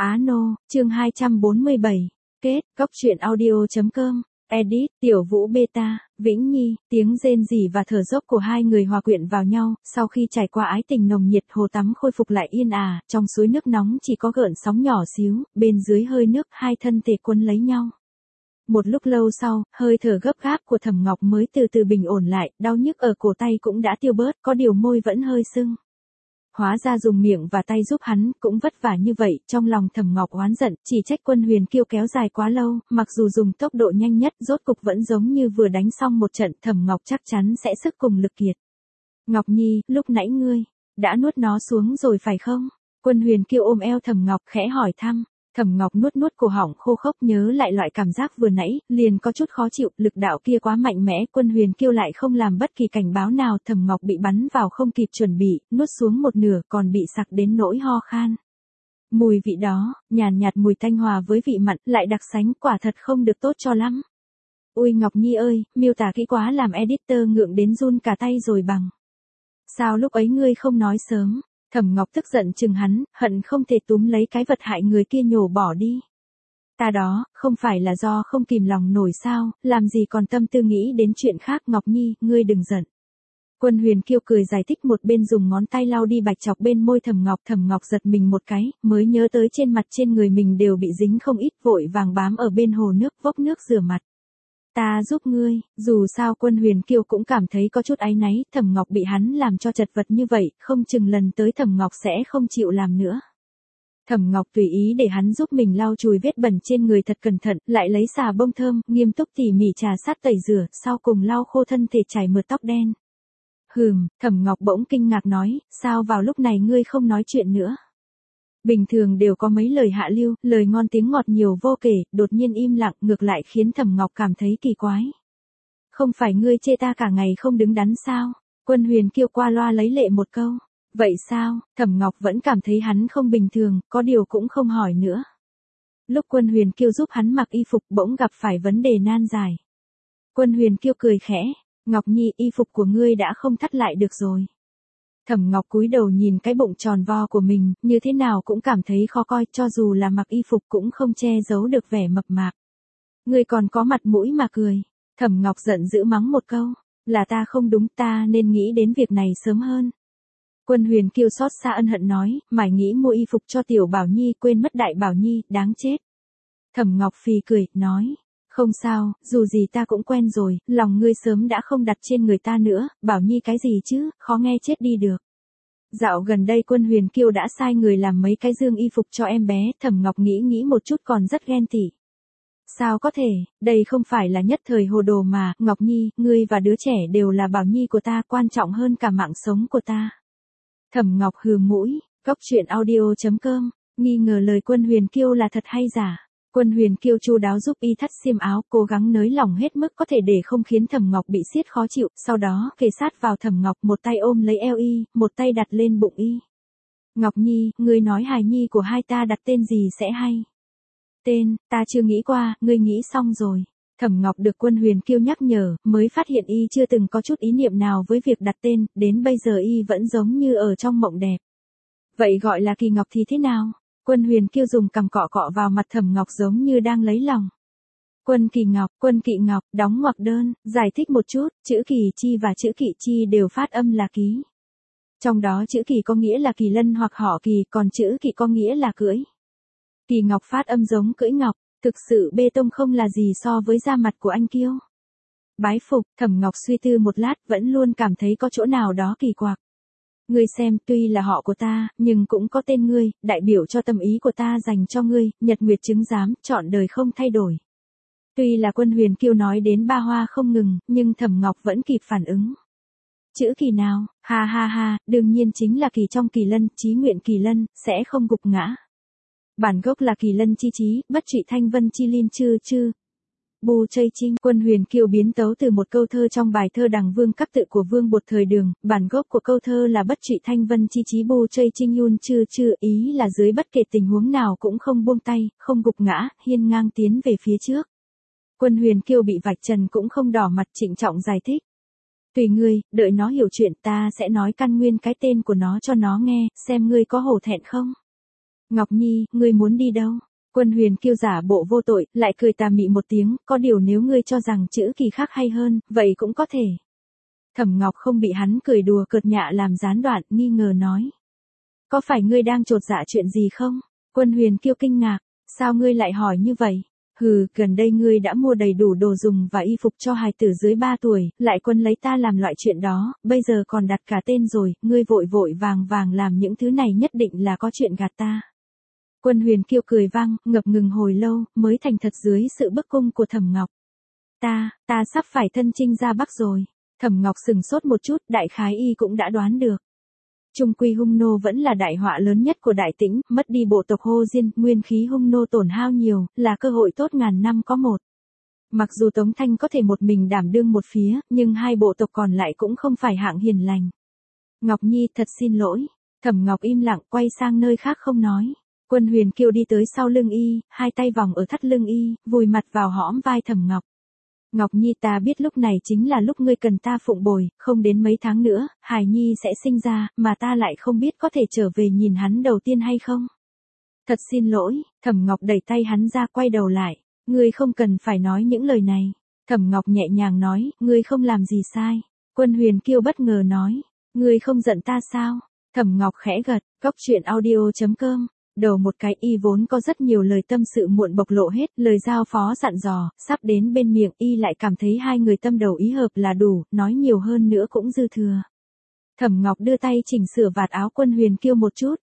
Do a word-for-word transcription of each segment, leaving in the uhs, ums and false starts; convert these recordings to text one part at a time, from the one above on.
Á nô, chương hai trăm bốn mươi bảy. Kết, Cóc truyện audio chấm com. Edit, Tiểu Vũ Beta, Vĩnh Nhi, tiếng rên rỉ và thở dốc của hai người hòa quyện vào nhau, sau khi trải qua ái tình nồng nhiệt hồ tắm khôi phục lại yên ả, trong suối nước nóng chỉ có gợn sóng nhỏ xíu, bên dưới hơi nước hai thân thể quấn lấy nhau. Một lúc lâu sau, hơi thở gấp gáp của Thẩm Ngọc mới từ từ bình ổn lại, đau nhức ở cổ tay cũng đã tiêu bớt, có điều môi vẫn hơi sưng. Hóa ra dùng miệng và tay giúp hắn, cũng vất vả như vậy, trong lòng Thẩm Ngọc oán giận, chỉ trách Quân Huyền Kiêu kéo dài quá lâu, mặc dù dùng tốc độ nhanh nhất, rốt cục vẫn giống như vừa đánh xong một trận, Thẩm Ngọc chắc chắn sẽ sức cùng lực kiệt. Ngọc Nhi, lúc nãy ngươi, đã nuốt nó xuống rồi phải không? Quân Huyền Kiêu ôm eo Thẩm Ngọc khẽ hỏi thăm. Thẩm Ngọc nuốt nuốt cổ họng khô khốc nhớ lại loại cảm giác vừa nãy, liền có chút khó chịu, lực đạo kia quá mạnh mẽ, Quân Huyền Kiêu lại không làm bất kỳ cảnh báo nào, Thẩm Ngọc bị bắn vào không kịp chuẩn bị, nuốt xuống một nửa, còn bị sặc đến nỗi ho khan. Mùi vị đó, nhàn nhạt, nhạt mùi thanh hòa với vị mặn, lại đặc sánh, quả thật không được tốt cho lắm. Ôi Ngọc Nhi ơi, miêu tả kỹ quá làm editor ngượng đến run cả tay rồi bằng. Sao lúc ấy ngươi không nói sớm? Thẩm Ngọc tức giận chừng hắn, hận không thể túm lấy cái vật hại người kia nhổ bỏ đi. Ta đó, không phải là do không kìm lòng nổi sao, làm gì còn tâm tư nghĩ đến chuyện khác. Ngọc Nhi, ngươi đừng giận. Quân Huyền Kiêu cười giải thích một bên dùng ngón tay lau đi bạch chọc bên môi Thẩm Ngọc. Thẩm Ngọc giật mình một cái, mới nhớ tới trên mặt trên người mình đều bị dính không ít, vội vàng bám ở bên hồ nước vốc nước rửa mặt. Ta giúp ngươi, dù sao Quân Huyền Kiêu cũng cảm thấy có chút áy náy, Thẩm Ngọc bị hắn làm cho chật vật như vậy, không chừng lần tới Thẩm Ngọc sẽ không chịu làm nữa. Thẩm Ngọc tùy ý để hắn giúp mình lau chùi vết bẩn trên người thật cẩn thận, lại lấy xà bông thơm, nghiêm túc tỉ mỉ trà sát tẩy rửa, sau cùng lau khô thân thể chảy mượt tóc đen. Hừm, Thẩm Ngọc bỗng kinh ngạc nói, sao vào lúc này ngươi không nói chuyện nữa? Bình thường đều có mấy lời hạ lưu, lời ngon tiếng ngọt nhiều vô kể, đột nhiên im lặng ngược lại khiến Thẩm Ngọc cảm thấy kỳ quái. Không phải ngươi chê ta cả ngày không đứng đắn sao? Quân Huyền Kiêu qua loa lấy lệ một câu. Vậy sao? Thẩm Ngọc vẫn cảm thấy hắn không bình thường, có điều cũng không hỏi nữa. Lúc Quân Huyền Kiêu giúp hắn mặc y phục bỗng gặp phải vấn đề nan giải. Quân Huyền Kiêu cười khẽ, Ngọc Nhi, y phục của ngươi đã không thắt lại được rồi. Thẩm Ngọc cúi đầu nhìn cái bụng tròn vo của mình, như thế nào cũng cảm thấy khó coi, cho dù là mặc y phục cũng không che giấu được vẻ mập mạp. Ngươi còn có mặt mũi mà cười. Thẩm Ngọc giận dữ mắng một câu, là ta không đúng, ta nên nghĩ đến việc này sớm hơn. Quân Huyền Kiêu xót xa ân hận nói, mải nghĩ mua y phục cho Tiểu Bảo Nhi, quên mất Đại Bảo Nhi, đáng chết. Thẩm Ngọc phì cười, nói, không sao, dù gì ta cũng quen rồi, lòng ngươi sớm đã không đặt trên người ta nữa, Bảo Nhi cái gì chứ, khó nghe chết đi được. Dạo gần đây Quân Huyền Kiêu đã sai người làm mấy cái dương y phục cho em bé, Thẩm Ngọc nghĩ nghĩ một chút còn rất ghen tị. Sao có thể, đây không phải là nhất thời hồ đồ mà, Ngọc Nhi, ngươi và đứa trẻ đều là Bảo Nhi của ta, quan trọng hơn cả mạng sống của ta. Thẩm Ngọc hừ mũi, Cóc truyện audio chấm com, nghi ngờ lời Quân Huyền Kiêu là thật hay giả. Quân Huyền Kiêu chu đáo giúp y thắt xiêm áo, cố gắng nới lỏng hết mức có thể để không khiến Thẩm Ngọc bị siết khó chịu, sau đó kề sát vào Thẩm Ngọc, một tay ôm lấy eo y, một tay đặt lên bụng y. Ngọc Nhi, ngươi nói hài nhi của hai ta đặt tên gì sẽ hay? Tên, ta chưa nghĩ qua, ngươi nghĩ xong rồi. Thẩm Ngọc được Quân Huyền Kiêu nhắc nhở, mới phát hiện y chưa từng có chút ý niệm nào với việc đặt tên, đến bây giờ y vẫn giống như ở trong mộng đẹp. Vậy gọi là Kỳ Ngọc thì thế nào? Quân Huyền Kiêu dùng cằm cọ cọ vào mặt Thẩm Ngọc giống như đang lấy lòng. Quân Kỳ Ngọc, Quân Kỵ Ngọc, đóng ngoặc đơn, giải thích một chút, chữ Kỳ Chi và chữ Kỵ Chi đều phát âm là ký. Trong đó chữ Kỳ có nghĩa là Kỳ Lân hoặc họ Kỳ, còn chữ Kỵ có nghĩa là cưỡi. Kỳ Ngọc phát âm giống cưỡi ngọc, thực sự bê tông không là gì so với da mặt của anh Kiêu. Bái phục, Thẩm Ngọc suy tư một lát vẫn luôn cảm thấy có chỗ nào đó kỳ quặc. Ngươi xem, tuy là họ của ta, nhưng cũng có tên ngươi, đại biểu cho tâm ý của ta dành cho ngươi, nhật nguyệt chứng giám, trọn đời không thay đổi. Tuy là Quân Huyền Kiêu nói đến ba hoa không ngừng, nhưng Thẩm Ngọc vẫn kịp phản ứng. Chữ Kỳ nào, ha ha ha, đương nhiên chính là Kỳ trong Kỳ Lân, chí nguyện Kỳ Lân, sẽ không gục ngã. Bản gốc là Kỳ Lân chi chí, bất trụy thanh vân chi linh chư chư. Bù Chây Trinh, Quân Huyền Kiêu biến tấu từ một câu thơ trong bài thơ Đằng Vương Các Tự của Vương Bột thời Đường, bản gốc của câu thơ là bất trụy thanh vân chi chí Bù Chây Trinh yun chư chư, ý là dưới bất kể tình huống nào cũng không buông tay, không gục ngã, hiên ngang tiến về phía trước. Quân Huyền Kiêu bị vạch trần cũng không đỏ mặt, trịnh trọng giải thích. Tùy ngươi, đợi nó hiểu chuyện ta sẽ nói căn nguyên cái tên của nó cho nó nghe, xem ngươi có hổ thẹn không. Ngọc Nhi, ngươi muốn đi đâu? Quân Huyền Kiêu giả bộ vô tội, lại cười tà mị một tiếng, có điều nếu ngươi cho rằng chữ kỳ khác hay hơn, vậy cũng có thể. Thẩm Ngọc không bị hắn cười đùa cợt nhạ làm gián đoạn, nghi ngờ nói. Có phải ngươi đang trột dạ chuyện gì không? Quân Huyền Kiêu kinh ngạc, sao ngươi lại hỏi như vậy? Hừ, gần đây ngươi đã mua đầy đủ đồ dùng và y phục cho hài tử dưới ba tuổi, lại quân lấy ta làm loại chuyện đó, bây giờ còn đặt cả tên rồi, ngươi vội vội vàng vàng làm những thứ này nhất định là có chuyện gạt ta. Quân Huyền Kiêu cười vang, ngập ngừng hồi lâu, mới thành thật dưới sự bức cung của Thẩm Ngọc. Ta, ta sắp phải thân chinh ra Bắc rồi. Thẩm Ngọc sừng sốt một chút, đại khái y cũng đã đoán được. Trung quy hung nô vẫn là đại họa lớn nhất của Đại Tĩnh, mất đi bộ tộc Hô Diên, nguyên khí hung nô tổn hao nhiều, là cơ hội tốt ngàn năm có một. Mặc dù Tống Thanh có thể một mình đảm đương một phía, nhưng hai bộ tộc còn lại cũng không phải hạng hiền lành. Ngọc Nhi, thật xin lỗi. Thẩm Ngọc im lặng, quay sang nơi khác không nói. Quân Huyền Kiêu đi tới sau lưng y, hai tay vòng ở thắt lưng y, vùi mặt vào hõm vai Thẩm Ngọc. Ngọc Nhi, ta biết lúc này chính là lúc ngươi cần ta phụng bồi, không đến mấy tháng nữa, hài nhi sẽ sinh ra, mà ta lại không biết có thể trở về nhìn hắn đầu tiên hay không. Thật xin lỗi. Thẩm Ngọc đẩy tay hắn ra, quay đầu lại. Ngươi không cần phải nói những lời này. Thẩm Ngọc nhẹ nhàng nói, ngươi không làm gì sai. Quân Huyền Kiêu bất ngờ nói, ngươi không giận ta sao? Thẩm Ngọc khẽ gật, cốc truyện audio chấm com. Đầu một cái y vốn có rất nhiều lời tâm sự muộn bộc lộ hết, lời giao phó dặn dò, sắp đến bên miệng y lại cảm thấy hai người tâm đầu ý hợp là đủ, nói nhiều hơn nữa cũng dư thừa. Thẩm Ngọc đưa tay chỉnh sửa vạt áo Quân Huyền Kiêu một chút.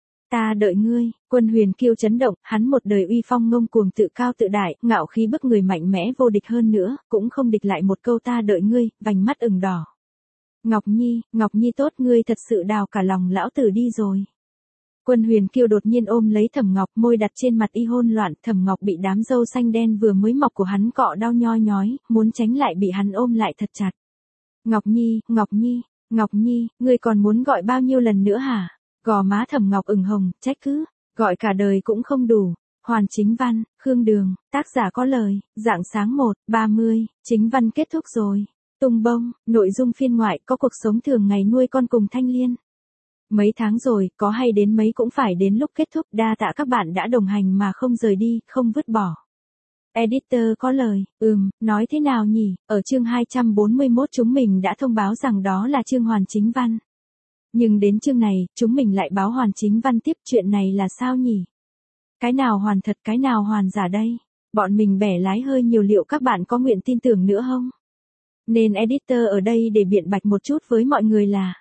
Ta đợi ngươi. Quân Huyền Kiêu chấn động, hắn một đời uy phong ngông cuồng tự cao tự đại, ngạo khí bức người mạnh mẽ vô địch hơn nữa, cũng không địch lại một câu ta đợi ngươi, vành mắt ửng đỏ. Ngọc Nhi, Ngọc Nhi tốt, ngươi thật sự đào cả lòng lão tử đi rồi. Quân Huyền Kiêu đột nhiên ôm lấy Thẩm Ngọc, môi đặt trên mặt y hôn loạn, Thẩm Ngọc bị đám râu xanh đen vừa mới mọc của hắn cọ đau nhoi nhói, muốn tránh lại bị hắn ôm lại thật chặt. Ngọc Nhi, Ngọc Nhi, Ngọc Nhi, ngươi còn muốn gọi bao nhiêu lần nữa hả? Gò má Thẩm Ngọc ửng hồng, trách cứ, gọi cả đời cũng không đủ. Hoàn Chính Văn, Khương Đường, tác giả có lời, rạng sáng một, ba mươi, chính văn kết thúc rồi. Tung bông, nội dung phiên ngoại, có cuộc sống thường ngày nuôi con cùng Thanh Liên. Mấy tháng rồi, có hay đến mấy cũng phải đến lúc kết thúc, đa tạ các bạn đã đồng hành mà không rời đi, không vứt bỏ. Editor có lời, ừm, nói thế nào nhỉ, ở chương hai trăm bốn mươi mốt chúng mình đã thông báo rằng đó là chương Hoàn Chính Văn. Nhưng đến chương này, chúng mình lại báo Hoàn Chính Văn tiếp, chuyện này là sao nhỉ? Cái nào hoàn thật, cái nào hoàn giả đây? Bọn mình bẻ lái hơi nhiều, liệu các bạn có nguyện tin tưởng nữa không? Nên editor ở đây để biện bạch một chút với mọi người là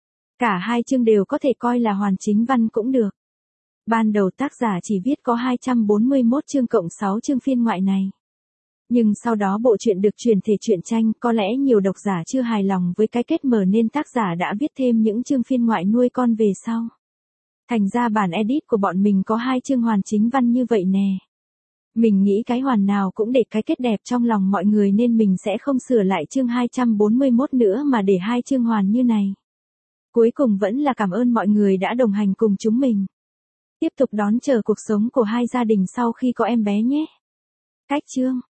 cả hai chương đều có thể coi là Hoàn Chính Văn cũng được. Ban đầu tác giả chỉ viết có hai trăm bốn mươi mốt chương cộng sáu chương phiên ngoại này. Nhưng sau đó bộ truyện được chuyển thể truyện tranh, có lẽ nhiều độc giả chưa hài lòng với cái kết mở nên tác giả đã viết thêm những chương phiên ngoại nuôi con về sau. Thành ra bản edit của bọn mình có hai chương Hoàn Chính Văn như vậy nè. Mình nghĩ cái hoàn nào cũng để cái kết đẹp trong lòng mọi người nên mình sẽ không sửa lại chương hai trăm bốn mươi mốt nữa mà để hai chương hoàn như này. Cuối cùng vẫn là cảm ơn mọi người đã đồng hành cùng chúng mình. Tiếp tục đón chờ cuộc sống của hai gia đình sau khi có em bé nhé. Cách chương